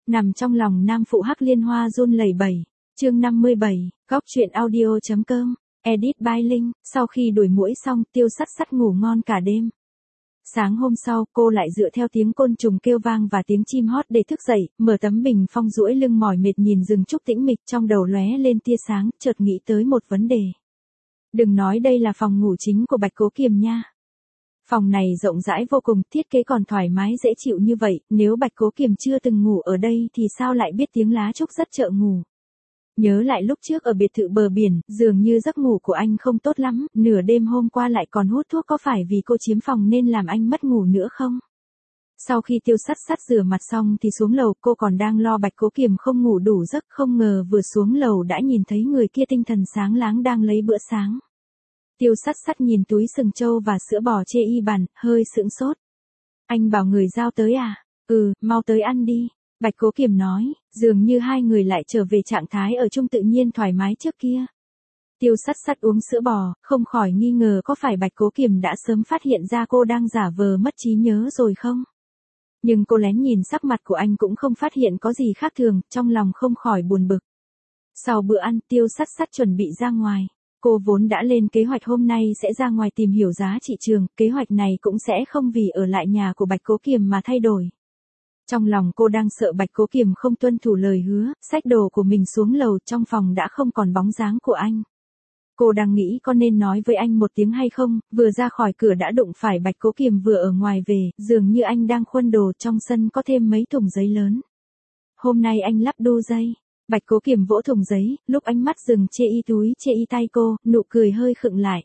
Nằm trong lòng nam phụ Hắc Liên Hoa run lẩy bẩy. Chương 57, góc truyện audio.com, edit by Linh. Sau khi đuổi muỗi xong, Tiêu Sắt Sắt ngủ ngon cả đêm. Sáng hôm sau, cô lại dựa theo tiếng côn trùng kêu vang và tiếng chim hót để thức dậy, mở tấm bình phong duỗi lưng mỏi mệt nhìn rừng trúc tĩnh mịch, trong đầu lóe lên tia sáng, chợt nghĩ tới một vấn đề. Đừng nói đây là phòng ngủ chính của Bạch Cố Kiềm nha. Phòng này rộng rãi vô cùng, thiết kế còn thoải mái dễ chịu như vậy, nếu Bạch Cố Kiềm chưa từng ngủ ở đây thì sao lại biết tiếng lá trúc rất trợ ngủ. Nhớ lại lúc trước ở biệt thự bờ biển, dường như giấc ngủ của anh không tốt lắm, nửa đêm hôm qua lại còn hút thuốc, có phải vì cô chiếm phòng nên làm anh mất ngủ nữa không? Sau khi Tiêu Sắt Sắt rửa mặt xong thì xuống lầu, cô còn đang lo Bạch Cố Kiềm không ngủ đủ giấc, không ngờ vừa xuống lầu đã nhìn thấy người kia tinh thần sáng láng đang lấy bữa sáng. Tiêu Sắt Sắt nhìn túi sừng trâu và sữa bò chê y bàn, hơi sững sốt. Anh bảo người giao tới à? Ừ, mau tới ăn đi. Bạch Cố Kiềm nói, dường như hai người lại trở về trạng thái ở chung tự nhiên thoải mái trước kia. Tiêu Sắt Sắt uống sữa bò, không khỏi nghi ngờ có phải Bạch Cố Kiềm đã sớm phát hiện ra cô đang giả vờ mất trí nhớ rồi không? Nhưng cô lén nhìn sắc mặt của anh cũng không phát hiện có gì khác thường, trong lòng không khỏi buồn bực. Sau bữa ăn, Tiêu Sắt Sắt chuẩn bị ra ngoài. Cô vốn đã lên kế hoạch hôm nay sẽ ra ngoài tìm hiểu giá thị trường, kế hoạch này cũng sẽ không vì ở lại nhà của Bạch Cố Kiềm mà thay đổi. Trong lòng cô đang sợ Bạch Cố Kiềm không tuân thủ lời hứa, xách đồ của mình xuống lầu, trong phòng đã không còn bóng dáng của anh. Cô đang nghĩ có nên nói với anh một tiếng hay không, vừa ra khỏi cửa đã đụng phải Bạch Cố Kiềm vừa ở ngoài về, dường như anh đang khuân đồ, trong sân có thêm mấy thùng giấy lớn. Hôm nay anh lắp đu dây. Bạch Cố Kiềm vỗ thùng giấy, lúc ánh mắt dừng chê y túi chê y tay cô, nụ cười hơi khựng lại.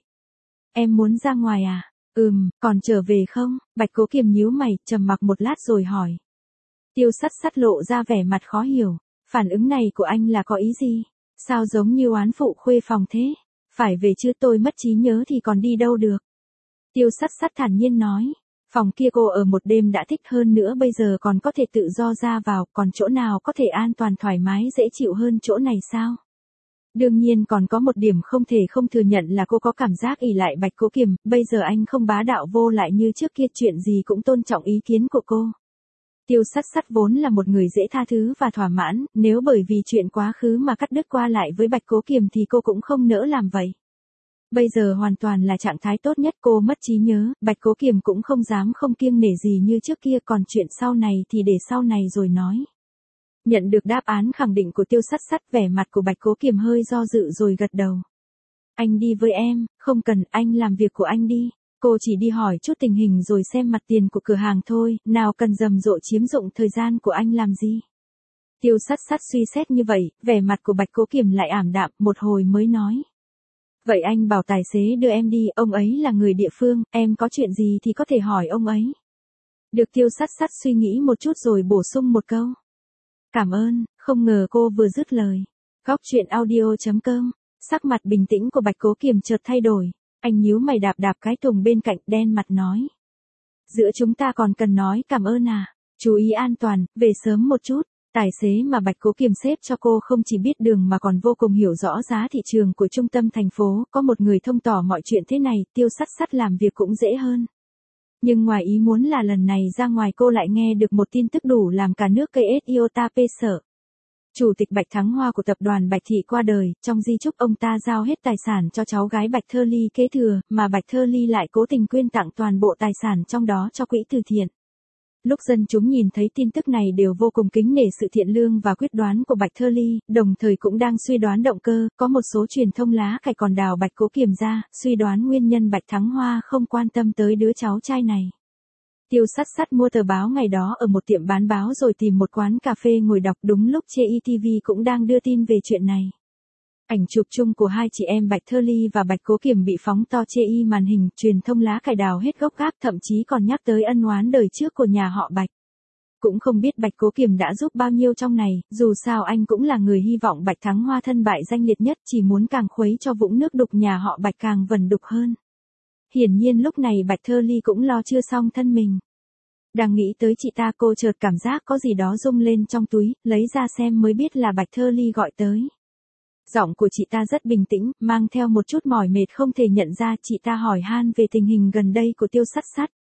Em muốn ra ngoài à? Còn trở về không? Bạch Cố Kiềm nhíu mày, trầm mặc một lát rồi hỏi. Tiêu Sắt Sắt lộ ra vẻ mặt khó hiểu. Phản ứng này của anh là có ý gì? Sao giống như oán phụ khuê phòng thế? Phải về chứ, tôi mất trí nhớ thì còn đi đâu được? Tiêu Sắt Sắt thản nhiên nói. Phòng kia cô ở một đêm đã thích, hơn nữa bây giờ còn có thể tự do ra vào, còn chỗ nào có thể an toàn thoải mái dễ chịu hơn chỗ này sao? Đương nhiên còn có một điểm không thể không thừa nhận là cô có cảm giác ỷ lại Bạch Cố Kiềm, bây giờ anh không bá đạo vô lại như trước kia, chuyện gì cũng tôn trọng ý kiến của cô. Tiêu Sắt Sắt vốn là một người dễ tha thứ và thỏa mãn, nếu bởi vì chuyện quá khứ mà cắt đứt qua lại với Bạch Cố Kiềm thì cô cũng không nỡ làm vậy. Bây giờ hoàn toàn là trạng thái tốt nhất, cô mất trí nhớ, Bạch Cố Kiềm cũng không dám không kiêng nể gì như trước kia, còn chuyện sau này thì để sau này rồi nói. Nhận được đáp án khẳng định của Tiêu Sắt Sắt, vẻ mặt của Bạch Cố Kiềm hơi do dự rồi gật đầu. Anh đi với em, không cần, anh làm việc của anh đi. Cô chỉ đi hỏi chút tình hình rồi xem mặt tiền của cửa hàng thôi, nào cần rầm rộ chiếm dụng thời gian của anh làm gì. Tiêu Sắt Sắt suy xét như vậy, vẻ mặt của Bạch Cố Kiềm lại ảm đạm, một hồi mới nói. Vậy anh bảo tài xế đưa em đi, ông ấy là người địa phương, em có chuyện gì thì có thể hỏi ông ấy. Được. Tiêu Sắt Sắt suy nghĩ một chút rồi bổ sung một câu. Cảm ơn. Không ngờ cô vừa dứt lời. Góc truyện audio.com, sắc mặt bình tĩnh của Bạch Cố Kiềm chợt thay đổi. Anh nhíu mày đạp đạp cái thùng bên cạnh, đen mặt nói. Giữa chúng ta còn cần nói cảm ơn à? Chú ý an toàn, về sớm một chút. Tài xế mà Bạch Cố Kiềm xếp cho cô không chỉ biết đường mà còn vô cùng hiểu rõ giá thị trường của trung tâm thành phố, có một người thông tỏ mọi chuyện thế này, Tiêu Sắt Sắt làm việc cũng dễ hơn. Nhưng ngoài ý muốn là lần này ra ngoài cô lại nghe được một tin tức đủ làm cả nước cây iota pê sợ. Chủ tịch Bạch Thắng Hoa của tập đoàn Bạch Thị qua đời, trong di chúc ông ta giao hết tài sản cho cháu gái Bạch Thơ Ly kế thừa, mà Bạch Thơ Ly lại cố tình quyên tặng toàn bộ tài sản trong đó cho quỹ từ thiện. Lúc dân chúng nhìn thấy tin tức này đều vô cùng kính nể sự thiện lương và quyết đoán của Bạch Thơ Ly, đồng thời cũng đang suy đoán động cơ, có một số truyền thông lá cải còn đào Bạch Cố Kiềm ra, suy đoán nguyên nhân Bạch Thắng Hoa không quan tâm tới đứa cháu trai này. Tiêu Sắt Sắt mua tờ báo ngày đó ở một tiệm bán báo rồi tìm một quán cà phê ngồi đọc, đúng lúc Chê Y TV cũng đang đưa tin về chuyện này. Ảnh chụp chung của hai chị em Bạch Thơ Ly và Bạch Cố Kiềm bị phóng to Chê Y màn hình, truyền thông lá cải đào hết gốc gác, thậm chí còn nhắc tới ân oán đời trước của nhà họ Bạch. Cũng không biết Bạch Cố Kiềm đã giúp bao nhiêu trong này, dù sao anh cũng là người hy vọng Bạch Thắng Hoa thân bại danh liệt nhất, chỉ muốn càng khuấy cho vũng nước đục nhà họ Bạch càng vẩn đục hơn. Hiển nhiên lúc này Bạch Thơ Ly cũng lo chưa xong thân mình. Đang nghĩ tới chị ta, cô chợt cảm giác có gì đó rung lên trong túi, lấy ra xem mới biết là Bạch Thơ Ly gọi tới. Giọng của chị ta rất bình tĩnh, mang theo một chút mỏi mệt không thể nhận ra, chị ta hỏi han về tình hình gần đây của Tiêu Sắt Sắt.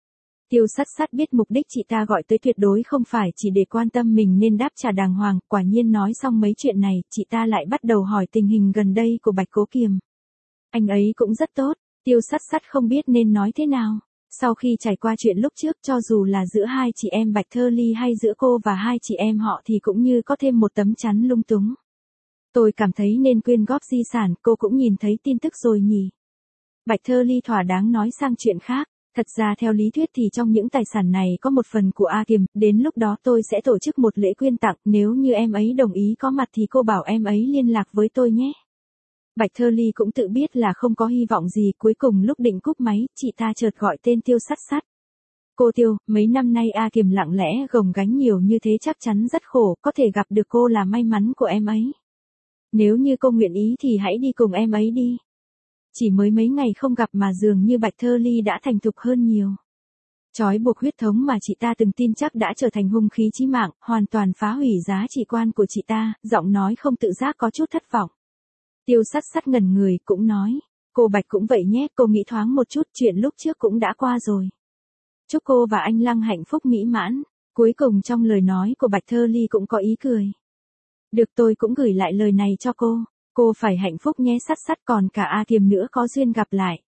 Tiêu Sắt Sắt biết mục đích chị ta gọi tới tuyệt đối không phải chỉ để quan tâm mình nên đáp trả đàng hoàng, quả nhiên nói xong mấy chuyện này, chị ta lại bắt đầu hỏi tình hình gần đây của Bạch Cố Kiềm. Anh ấy cũng rất tốt, Tiêu Sắt Sắt không biết nên nói thế nào. Sau khi trải qua chuyện lúc trước, cho dù là giữa hai chị em Bạch Thơ Ly hay giữa cô và hai chị em họ thì cũng như có thêm một tấm chắn lung túng. Tôi cảm thấy nên quyên góp di sản, cô cũng nhìn thấy tin tức rồi nhỉ. Bạch Thơ Ly thỏa đáng nói sang chuyện khác. Thật ra theo lý thuyết thì trong những tài sản này có một phần của A Kiềm, đến lúc đó tôi sẽ tổ chức một lễ quyên tặng, nếu như em ấy đồng ý có mặt thì cô bảo em ấy liên lạc với tôi nhé. Bạch Thơ Ly cũng tự biết là không có hy vọng gì, cuối cùng lúc định cúp máy, chị ta chợt gọi tên Tiêu Sắt Sắt. Cô Tiêu, mấy năm nay A Kiềm lặng lẽ gồng gánh nhiều như thế chắc chắn rất khổ, có thể gặp được cô là may mắn của em ấy. Nếu như cô nguyện ý thì hãy đi cùng em ấy đi. Chỉ mới mấy ngày không gặp mà dường như Bạch Thơ Ly đã thành thục hơn nhiều. Trói buộc huyết thống mà chị ta từng tin chắc đã trở thành hung khí chí mạng, hoàn toàn phá hủy giá trị quan của chị ta, giọng nói không tự giác có chút thất vọng. Tiêu Sắt Sắt ngẩn người, cũng nói, cô Bạch cũng vậy nhé, cô nghĩ thoáng một chút, chuyện lúc trước cũng đã qua rồi. Chúc cô và anh Lăng hạnh phúc mỹ mãn. Cuối cùng trong lời nói của Bạch Thơ Ly cũng có ý cười. Được, tôi cũng gửi lại lời này cho cô. Cô phải hạnh phúc nhé Sắt Sắt, còn cả A Kiềm nữa có duyên gặp lại.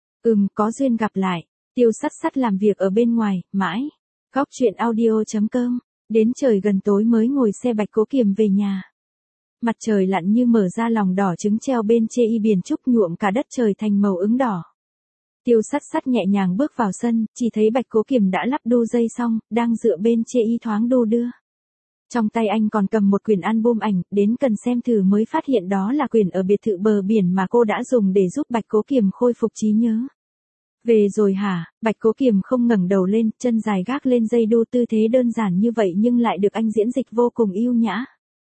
Có duyên gặp lại. Tiêu Sắt Sắt làm việc ở bên ngoài, mãi. Góc chuyện audio.com. Đến trời gần tối mới ngồi xe Bạch Cố Kiềm về nhà. Mặt trời lặn như mở ra lòng đỏ trứng treo bên chê y biển trúc nhuộm cả đất trời thành màu ửng đỏ. Tiêu Sắt Sắt nhẹ nhàng bước vào sân, chỉ thấy Bạch Cố Kiềm đã lắp đu dây xong, đang dựa bên chê y thoáng đu đưa. Trong tay anh còn cầm một quyển album ảnh, đến cần xem thử mới phát hiện đó là quyển ở biệt thự bờ biển mà cô đã dùng để giúp Bạch Cố Kiềm khôi phục trí nhớ. Về rồi hả? Bạch Cố Kiềm không ngẩng đầu lên, chân dài gác lên dây đu, tư thế đơn giản như vậy nhưng lại được anh diễn dịch vô cùng yêu nhã.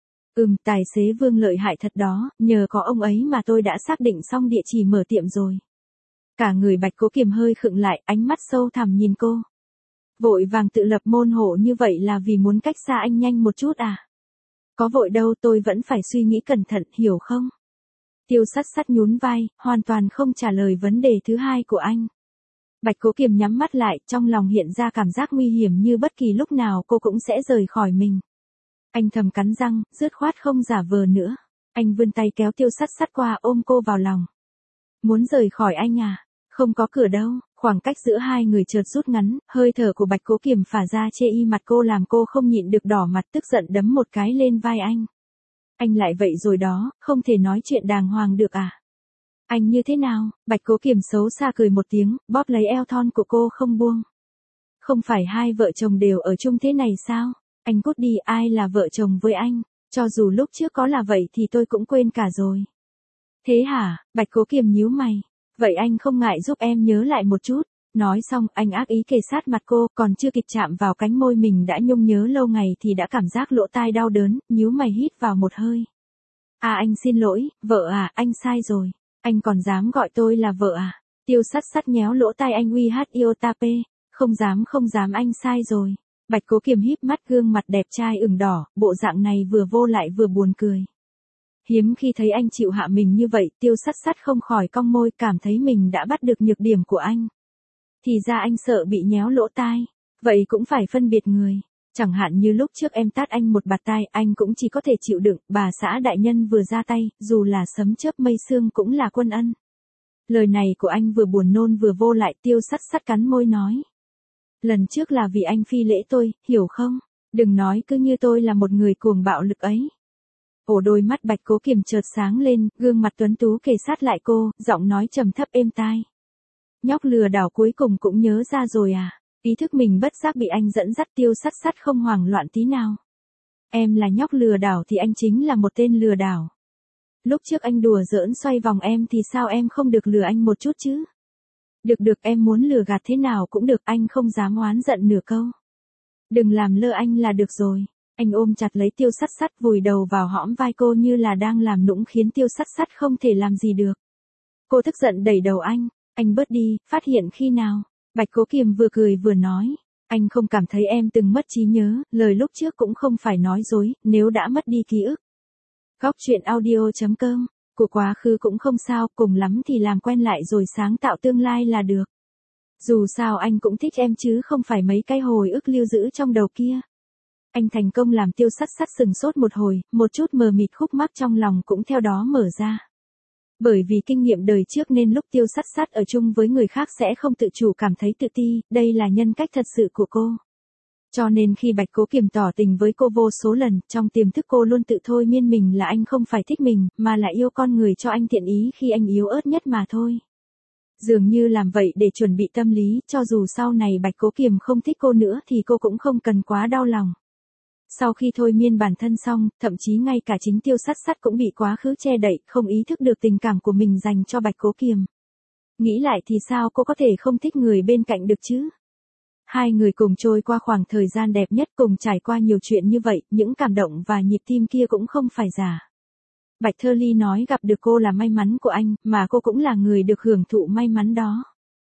Tài xế Vương lợi hại thật đó, nhờ có ông ấy mà tôi đã xác định xong địa chỉ mở tiệm rồi. Cả người Bạch Cố Kiềm hơi khựng lại, ánh mắt sâu thẳm nhìn cô. Vội vàng tự lập môn hộ như vậy là vì muốn cách xa anh nhanh một chút à? Có vội đâu, tôi vẫn phải suy nghĩ cẩn thận, hiểu không? Tiêu Sắt Sắt nhún vai, hoàn toàn không trả lời vấn đề thứ hai của anh. Bạch Cố Kiềm nhắm mắt lại, trong lòng hiện ra cảm giác nguy hiểm như bất kỳ lúc nào cô cũng sẽ rời khỏi mình. Anh thầm cắn răng, dứt khoát không giả vờ nữa. Anh vươn tay kéo Tiêu Sắt Sắt qua, ôm cô vào lòng. Muốn rời khỏi anh à? Không có cửa đâu. Khoảng cách giữa hai người chợt rút ngắn, hơi thở của Bạch Cố Kiềm phả ra chê y mặt cô làm cô không nhịn được đỏ mặt, tức giận đấm một cái lên vai anh. Anh lại vậy rồi đó, không thể nói chuyện đàng hoàng được à? Anh như thế nào? Bạch Cố Kiềm xấu xa cười một tiếng, bóp lấy eo thon của cô không buông. Không phải hai vợ chồng đều ở chung thế này sao? Anh cút đi, ai là vợ chồng với anh? Cho dù lúc trước có là vậy thì tôi cũng quên cả rồi. Thế hả? Bạch Cố Kiềm nhíu mày. Vậy anh không ngại giúp em nhớ lại một chút. Nói xong, anh ác ý kề sát mặt cô, còn chưa kịp chạm vào cánh môi mình đã nhung nhớ lâu ngày thì đã cảm giác lỗ tai đau đớn, nhíu mày hít vào một hơi. À anh xin lỗi, vợ à, anh sai rồi. Anh còn dám gọi tôi là vợ à? Tiêu Sắt Sắt nhéo lỗ tai anh uy hát Iotape. Không dám anh sai rồi. Bạch Cố Kiềm híp mắt, gương mặt đẹp trai ửng đỏ, bộ dạng này vừa vô lại vừa buồn cười. Hiếm khi thấy anh chịu hạ mình như vậy, Tiêu Sắt Sắt không khỏi cong môi, cảm thấy mình đã bắt được nhược điểm của anh. Thì ra anh sợ bị nhéo lỗ tai. Vậy cũng phải phân biệt người. Chẳng hạn như lúc trước em tát anh một bạt tai, anh cũng chỉ có thể chịu đựng, bà xã đại nhân vừa ra tay, dù là sấm chớp mây sương cũng là quân ân. Lời này của anh vừa buồn nôn vừa vô lại, Tiêu Sắt Sắt cắn môi nói. Lần trước là vì anh phi lễ tôi, hiểu không? Đừng nói cứ như tôi là một người cuồng bạo lực ấy. Đôi mắt Bạch Cố Kiềm chợt sáng lên, gương mặt tuấn tú kề sát lại cô, giọng nói trầm thấp êm tai. Nhóc lừa đảo cuối cùng cũng nhớ ra rồi à? Ý thức mình bất giác bị anh dẫn dắt, Tiêu Sắt Sắt không hoảng loạn tí nào. Em là nhóc lừa đảo thì anh chính là một tên lừa đảo. Lúc trước anh đùa giỡn xoay vòng em thì sao em không được lừa anh một chút chứ? Được em muốn lừa gạt thế nào cũng được, anh không dám oán giận nửa câu. Đừng làm lơ anh là được rồi. Anh ôm chặt lấy Tiêu Sắt Sắt, vùi đầu vào hõm vai cô như là đang làm nũng khiến Tiêu Sắt Sắt không thể làm gì được. Cô tức giận đẩy đầu anh bớt đi, phát hiện khi nào? Bạch Cố Kiềm vừa cười vừa nói. Anh không cảm thấy em từng mất trí nhớ, lời lúc trước cũng không phải nói dối, nếu đã mất đi ký ức. Góc chuyện audio.com, của quá khứ cũng không sao, cùng lắm thì làm quen lại rồi sáng tạo tương lai là được. Dù sao anh cũng thích em chứ không phải mấy cái hồi ức lưu giữ trong đầu kia. Anh thành công làm Tiêu Sắt Sắt sừng sốt một hồi, một chút mờ mịt khúc mắc trong lòng cũng theo đó mở ra. Bởi vì kinh nghiệm đời trước nên lúc Tiêu Sắt Sắt ở chung với người khác sẽ không tự chủ cảm thấy tự ti, đây là nhân cách thật sự của cô. Cho nên khi Bạch Cố Kiềm tỏ tình với cô vô số lần, trong tiềm thức cô luôn tự thôi miên mình là anh không phải thích mình, mà là yêu con người cho anh thiện ý khi anh yếu ớt nhất mà thôi. Dường như làm vậy để chuẩn bị tâm lý, cho dù sau này Bạch Cố Kiềm không thích cô nữa thì cô cũng không cần quá đau lòng. Sau khi thôi miên bản thân xong, thậm chí ngay cả chính Tiêu Sắt Sắt cũng bị quá khứ che đậy, không ý thức được tình cảm của mình dành cho Bạch Cố Kiềm. Nghĩ lại thì sao cô có thể không thích người bên cạnh được chứ? Hai người cùng trôi qua khoảng thời gian đẹp nhất, cùng trải qua nhiều chuyện như vậy, những cảm động và nhịp tim kia cũng không phải giả. Bạch Thơ Ly nói gặp được cô là may mắn của anh, mà cô cũng là người được hưởng thụ may mắn đó.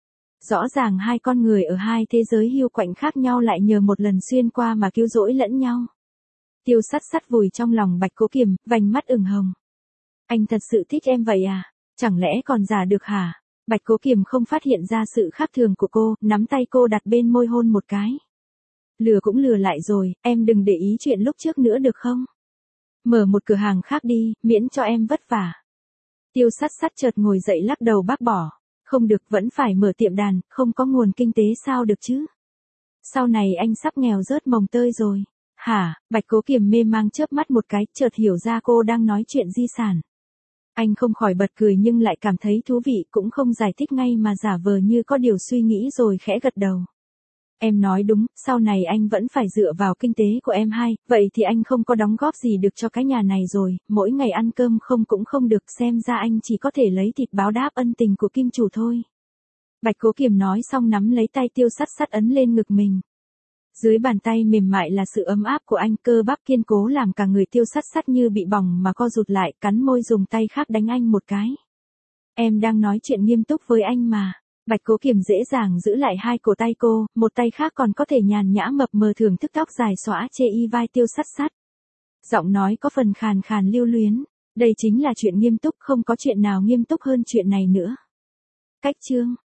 Rõ ràng hai con người ở hai thế giới hiu quạnh khác nhau lại nhờ một lần xuyên qua mà cứu rỗi lẫn nhau. Tiêu Sắt Sắt vùi trong lòng Bạch Cố Kiềm, vành mắt ửng hồng. Anh thật sự thích em vậy à? Chẳng lẽ còn giả được hả? Bạch Cố Kiềm không phát hiện ra sự khác thường của cô, nắm tay cô đặt bên môi hôn một cái. Lừa cũng lừa lại rồi, em đừng để ý chuyện lúc trước nữa được không? Mở một cửa hàng khác đi, miễn cho em vất vả. Tiêu Sắt Sắt chợt ngồi dậy lắc đầu bác bỏ. Không được, vẫn phải mở tiệm đàn, không có nguồn kinh tế sao được chứ? Sau này anh sắp nghèo rớt mồng tơi rồi. Hả? Bạch Cố Kiềm mê mang chớp mắt một cái, chợt hiểu ra cô đang nói chuyện di sản. Anh không khỏi bật cười nhưng lại cảm thấy thú vị, cũng không giải thích ngay mà giả vờ như có điều suy nghĩ rồi khẽ gật đầu. Em nói đúng, sau này anh vẫn phải dựa vào kinh tế của em hai, vậy thì anh không có đóng góp gì được cho cái nhà này rồi, mỗi ngày ăn cơm không cũng không được, xem ra anh chỉ có thể lấy thịt báo đáp ân tình của kim chủ thôi. Bạch Cố Kiềm nói xong nắm lấy tay Tiêu Sắt Sắt ấn lên ngực mình. Dưới bàn tay mềm mại là sự ấm áp của anh, cơ bắp kiên cố làm cả người Tiêu Sắt Sắt như bị bỏng mà co rụt lại, cắn môi dùng tay khác đánh anh một cái. Em đang nói chuyện nghiêm túc với anh mà. Bạch Cố Kiềm dễ dàng giữ lại hai cổ tay cô, một tay khác còn có thể nhàn nhã mập mờ thưởng thức tóc dài xõa chê y vai Tiêu Sắt Sắt. Giọng nói có phần khàn khàn lưu luyến. Đây chính là chuyện nghiêm túc, không có chuyện nào nghiêm túc hơn chuyện này nữa. Cách chương